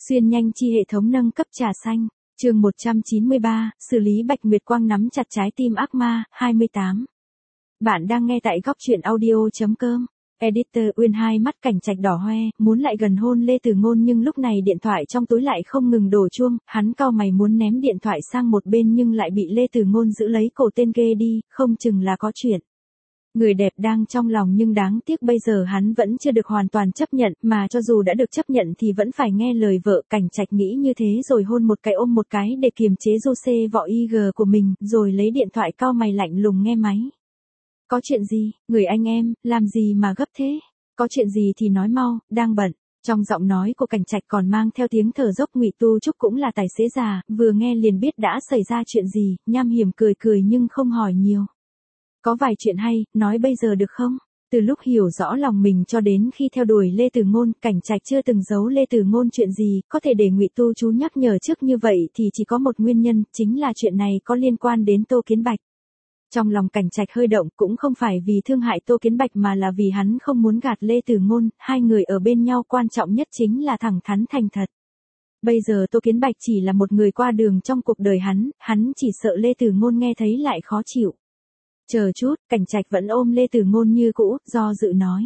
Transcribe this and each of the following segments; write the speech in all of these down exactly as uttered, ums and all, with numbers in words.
Xuyên nhanh chi hệ thống nâng cấp trà xanh, chương một trăm chín mươi ba, xử lý Bạch Nguyệt Quang nắm chặt trái tim ác ma, hai mươi tám. Bạn đang nghe tại góc truyện audio.com. Editor Uyên hai mắt cảnh trạch đỏ hoe, muốn lại gần hôn Lê Tử Ngôn nhưng lúc này điện thoại trong túi lại không ngừng đổ chuông, hắn cau mày muốn ném điện thoại sang một bên nhưng lại bị Lê Tử Ngôn giữ lấy cổ tên ghê đi, không chừng là có chuyện. Người đẹp đang trong lòng nhưng đáng tiếc bây giờ hắn vẫn chưa được hoàn toàn chấp nhận, mà cho dù đã được chấp nhận thì vẫn phải nghe lời vợ. Cảnh trạch nghĩ như thế rồi hôn một cái ôm một cái để kiềm chế Jose vỏ i giê của mình, rồi lấy điện thoại cau mày lạnh lùng nghe máy. Có chuyện gì, người anh em, làm gì mà gấp thế? Có chuyện gì thì nói mau, đang bận. Trong giọng nói của cảnh trạch còn mang theo tiếng thở dốc. Ngụy Tu Trúc cũng là tài xế già, vừa nghe liền biết đã xảy ra chuyện gì, nham hiểm cười cười nhưng không hỏi nhiều. Có vài chuyện hay, nói bây giờ được không? Từ lúc hiểu rõ lòng mình cho đến khi theo đuổi Lê Tử Ngôn, cảnh trạch chưa từng giấu Lê Tử Ngôn chuyện gì, có thể để Ngụy Tu chú nhắc nhở trước như vậy thì chỉ có một nguyên nhân, chính là chuyện này có liên quan đến Tô Kiến Bạch. Trong lòng cảnh trạch hơi động, cũng không phải vì thương hại Tô Kiến Bạch mà là vì hắn không muốn gạt Lê Tử Ngôn, hai người ở bên nhau quan trọng nhất chính là thẳng thắn thành thật. Bây giờ Tô Kiến Bạch chỉ là một người qua đường trong cuộc đời hắn, hắn chỉ sợ Lê Tử Ngôn nghe thấy lại khó chịu. Chờ chút, cảnh trạch vẫn ôm Lê Tử Ngôn như cũ, do dự nói.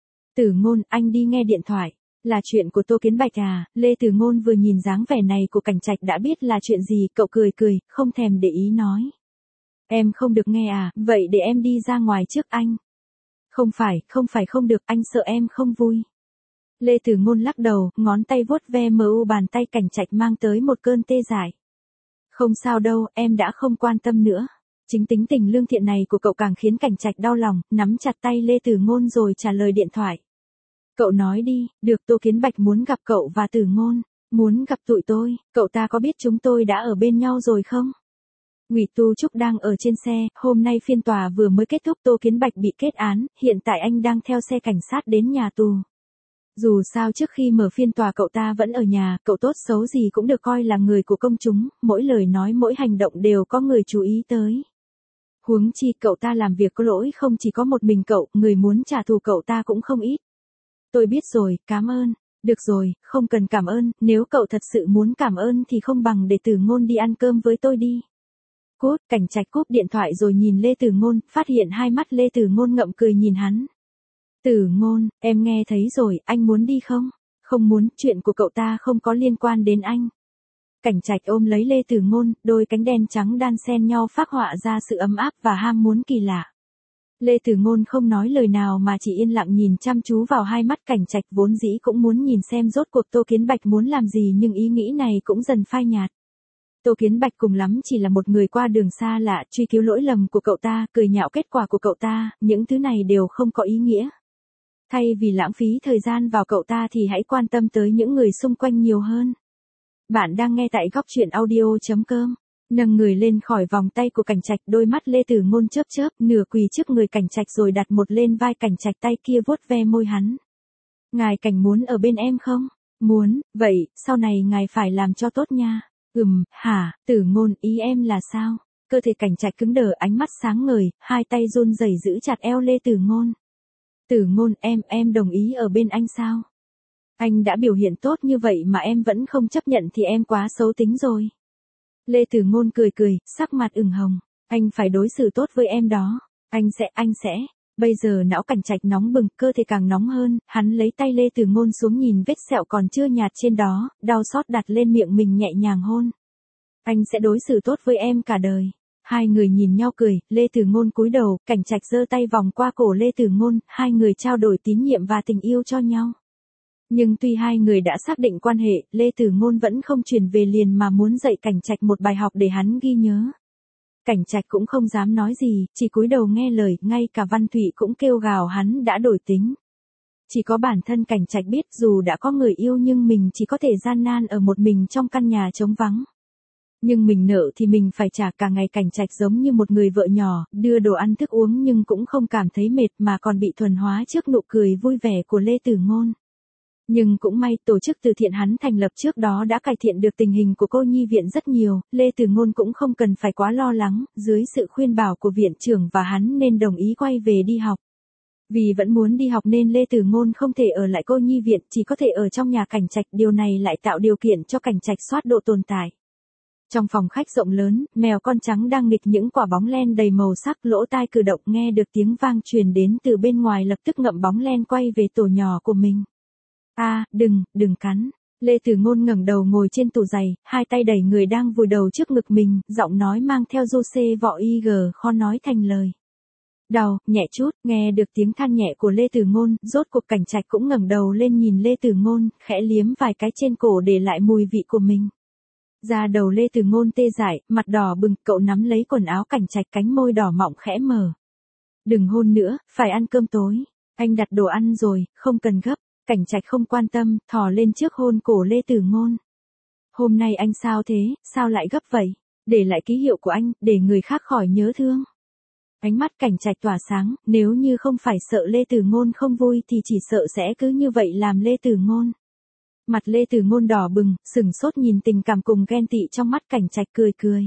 Tử Ngôn, anh đi nghe điện thoại. Là chuyện của Tô Kiến Bạch à? Lê Tử Ngôn vừa nhìn dáng vẻ này của cảnh trạch đã biết là chuyện gì, cậu cười cười, không thèm để ý nói. Em không được nghe à, vậy để em đi ra ngoài trước anh. Không phải, không phải không được, anh sợ em không vui. Lê Tử Ngôn lắc đầu, ngón tay vuốt ve mờ u bàn tay cảnh trạch mang tới một cơn tê dại. Không sao đâu, em đã không quan tâm nữa. Chính tính tình lương thiện này của cậu càng khiến cảnh trạch đau lòng, nắm chặt tay Lê Tử Ngôn rồi trả lời điện thoại. Cậu nói đi, được. Tô Kiến Bạch muốn gặp cậu và Tử Ngôn, muốn gặp tụi tôi, cậu ta có biết chúng tôi đã ở bên nhau rồi không? Ngụy Tu Trúc đang ở trên xe, hôm nay phiên tòa vừa mới kết thúc, Tô Kiến Bạch bị kết án, hiện tại anh đang theo xe cảnh sát đến nhà tù. Dù sao trước khi mở phiên tòa cậu ta vẫn ở nhà, cậu tốt xấu gì cũng được coi là người của công chúng, mỗi lời nói mỗi hành động đều có người chú ý tới. Huống chi cậu ta làm việc có lỗi không chỉ có một mình cậu, người muốn trả thù cậu ta cũng không ít. Tôi biết rồi, cảm ơn. Được rồi, không cần cảm ơn, nếu cậu thật sự muốn cảm ơn thì không bằng để Tử Ngôn đi ăn cơm với tôi đi. Cút, cảnh trạch cúp điện thoại rồi nhìn Lê Tử Ngôn, phát hiện hai mắt Lê Tử Ngôn ngậm cười nhìn hắn. Tử Ngôn, em nghe thấy rồi, anh muốn đi không? Không muốn, chuyện của cậu ta không có liên quan đến anh. Cảnh trạch ôm lấy Lê Tử Ngôn, đôi cánh đen trắng đan xen nhau phác họa ra sự ấm áp và ham muốn kỳ lạ. Lê Tử Ngôn không nói lời nào mà chỉ yên lặng nhìn chăm chú vào hai mắt cảnh trạch, vốn dĩ cũng muốn nhìn xem rốt cuộc Tô Kiến Bạch muốn làm gì nhưng ý nghĩ này cũng dần phai nhạt. Tô Kiến Bạch cùng lắm chỉ là một người qua đường xa lạ, truy cứu lỗi lầm của cậu ta, cười nhạo kết quả của cậu ta, những thứ này đều không có ý nghĩa. Thay vì lãng phí thời gian vào cậu ta thì hãy quan tâm tới những người xung quanh nhiều hơn. Bạn đang nghe tại góc truyện audio.com. Nâng người lên khỏi vòng tay của cảnh trạch, đôi mắt Lê Tử Ngôn chớp chớp, nửa quỳ trước người cảnh trạch rồi đặt một lên vai cảnh trạch, tay kia vuốt ve môi hắn. Ngài cảnh muốn ở bên em không? Muốn, vậy, sau này ngài phải làm cho tốt nha. Ừm, hả, Tử Ngôn, ý em là sao? Cơ thể cảnh trạch cứng đờ, ánh mắt sáng ngời, hai tay run rẩy giữ chặt eo Lê Tử Ngôn. Tử Ngôn, em, em đồng ý ở bên anh sao? Anh đã biểu hiện tốt như vậy mà em vẫn không chấp nhận thì em quá xấu tính rồi. Lê Tử Ngôn cười cười, sắc mặt ửng hồng. Anh phải đối xử tốt với em đó. Anh sẽ, anh sẽ. Bây giờ não cảnh trạch nóng bừng, cơ thể càng nóng hơn, hắn lấy tay Lê Tử Ngôn xuống nhìn vết sẹo còn chưa nhạt trên đó, đau xót đặt lên miệng mình nhẹ nhàng hôn. Anh sẽ đối xử tốt với em cả đời. Hai người nhìn nhau cười, Lê Tử Ngôn cúi đầu, cảnh trạch giơ tay vòng qua cổ Lê Tử Ngôn, hai người trao đổi tín nhiệm và tình yêu cho nhau. Nhưng tuy hai người đã xác định quan hệ, Lê Tử Ngôn vẫn không chuyển về liền mà muốn dạy cảnh trạch một bài học để hắn ghi nhớ. Cảnh trạch cũng không dám nói gì, chỉ cúi đầu nghe lời, ngay cả Văn Thụy cũng kêu gào hắn đã đổi tính. Chỉ có bản thân cảnh trạch biết dù đã có người yêu nhưng mình chỉ có thể gian nan ở một mình trong căn nhà trống vắng. Nhưng mình nợ thì mình phải trả, cả ngày cảnh trạch giống như một người vợ nhỏ, đưa đồ ăn thức uống nhưng cũng không cảm thấy mệt mà còn bị thuần hóa trước nụ cười vui vẻ của Lê Tử Ngôn. Nhưng cũng may tổ chức từ thiện hắn thành lập trước đó đã cải thiện được tình hình của cô nhi viện rất nhiều, Lê Tử Ngôn cũng không cần phải quá lo lắng, dưới sự khuyên bảo của viện trưởng và hắn nên đồng ý quay về đi học. Vì vẫn muốn đi học nên Lê Tử Ngôn không thể ở lại cô nhi viện, chỉ có thể ở trong nhà Cảnh Trạch, điều này lại tạo điều kiện cho Cảnh Trạch soát độ tồn tại. Trong phòng khách rộng lớn, mèo con trắng đang nghịch những quả bóng len đầy màu sắc, lỗ tai cử động nghe được tiếng vang truyền đến từ bên ngoài, lập tức ngậm bóng len quay về tổ nhỏ của mình. A, à, đừng, đừng cắn. Lê Tử Ngôn ngẩng đầu ngồi trên tủ giày, hai tay đẩy người đang vùi đầu trước ngực mình, giọng nói mang theo du xê vọ y gờ khó nói thành lời. Đau, nhẹ chút, nghe được tiếng than nhẹ của Lê Tử Ngôn, rốt cuộc Cảnh Trạch cũng ngẩng đầu lên nhìn Lê Tử Ngôn, khẽ liếm vài cái trên cổ để lại mùi vị của mình. Da đầu Lê Tử Ngôn tê dại, mặt đỏ bừng, cậu nắm lấy quần áo Cảnh Trạch, cánh môi đỏ mọng khẽ mở. Đừng hôn nữa, phải ăn cơm tối. Anh đặt đồ ăn rồi, không cần gấp. Cảnh Trạch không quan tâm, thò lên trước hôn cổ Lê Tử Ngôn. Hôm nay anh sao thế, sao lại gấp vậy? Để lại ký hiệu của anh, để người khác khỏi nhớ thương. Ánh mắt Cảnh Trạch tỏa sáng, nếu như không phải sợ Lê Tử Ngôn không vui thì chỉ sợ sẽ cứ như vậy làm Lê Tử Ngôn. Mặt Lê Tử Ngôn đỏ bừng, sừng sốt nhìn tình cảm cùng ghen tị trong mắt Cảnh Trạch, cười cười.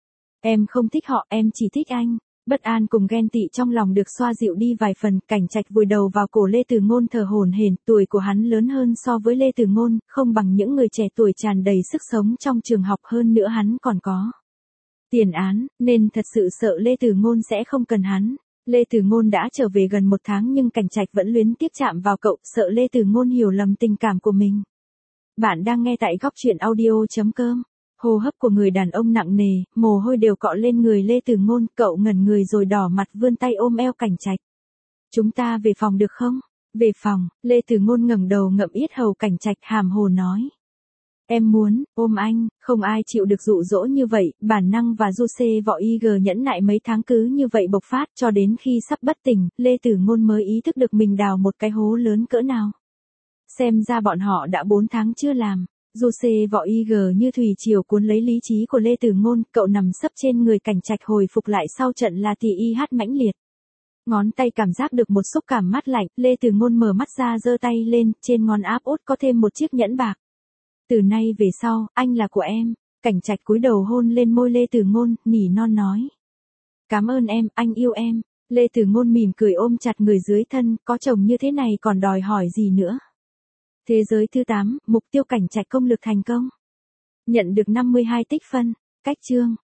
Em không thích họ, em chỉ thích anh. Bất an cùng ghen tị trong lòng được xoa dịu đi vài phần, Cảnh Trạch vùi đầu vào cổ Lê Tử Ngôn thở hổn hển, tuổi của hắn lớn hơn so với Lê Tử Ngôn, không bằng những người trẻ tuổi tràn đầy sức sống trong trường học, hơn nữa hắn còn có tiền án, nên thật sự sợ Lê Tử Ngôn sẽ không cần hắn. Lê Tử Ngôn đã trở về gần một tháng nhưng Cảnh Trạch vẫn luyến tiếc chạm vào cậu, sợ Lê Tử Ngôn hiểu lầm tình cảm của mình. Bạn đang nghe tại góc truyện audio chấm com. Hô hấp của người đàn ông nặng nề, mồ hôi đều cọ lên người Lê Tử Ngôn, cậu ngẩn người rồi đỏ mặt vươn tay ôm eo Cảnh Trạch. Chúng ta về phòng được không? Về phòng, Lê Tử Ngôn ngẩng đầu ngậm yết hầu Cảnh Trạch, hàm hồ nói. Em muốn, ôm anh, không ai chịu được dụ dỗ như vậy, bản năng và du xê vọ y gờ nhẫn nại mấy tháng cứ như vậy bộc phát, cho đến khi sắp bất tỉnh, Lê Tử Ngôn mới ý thức được mình đào một cái hố lớn cỡ nào. Xem ra bọn họ đã bốn tháng chưa làm. Du xê vọ y gờ như thủy triều cuốn lấy lý trí của Lê Tử Ngôn, cậu nằm sấp trên người Cảnh Trạch hồi phục lại sau trận là thì y hát mãnh liệt. Ngón tay cảm giác được một xúc cảm mát lạnh, Lê Tử Ngôn mở mắt ra giơ tay lên, trên ngón áp út có thêm một chiếc nhẫn bạc. Từ nay về sau, anh là của em. Cảnh Trạch cúi đầu hôn lên môi Lê Tử Ngôn, nỉ non nói. Cảm ơn em, anh yêu em. Lê Tử Ngôn mỉm cười ôm chặt người dưới thân, có chồng như thế này còn đòi hỏi gì nữa. Thế giới thứ tám, mục tiêu Cảnh Trạch công lược thành công. Nhận được năm mươi hai tích phân. Cách chương.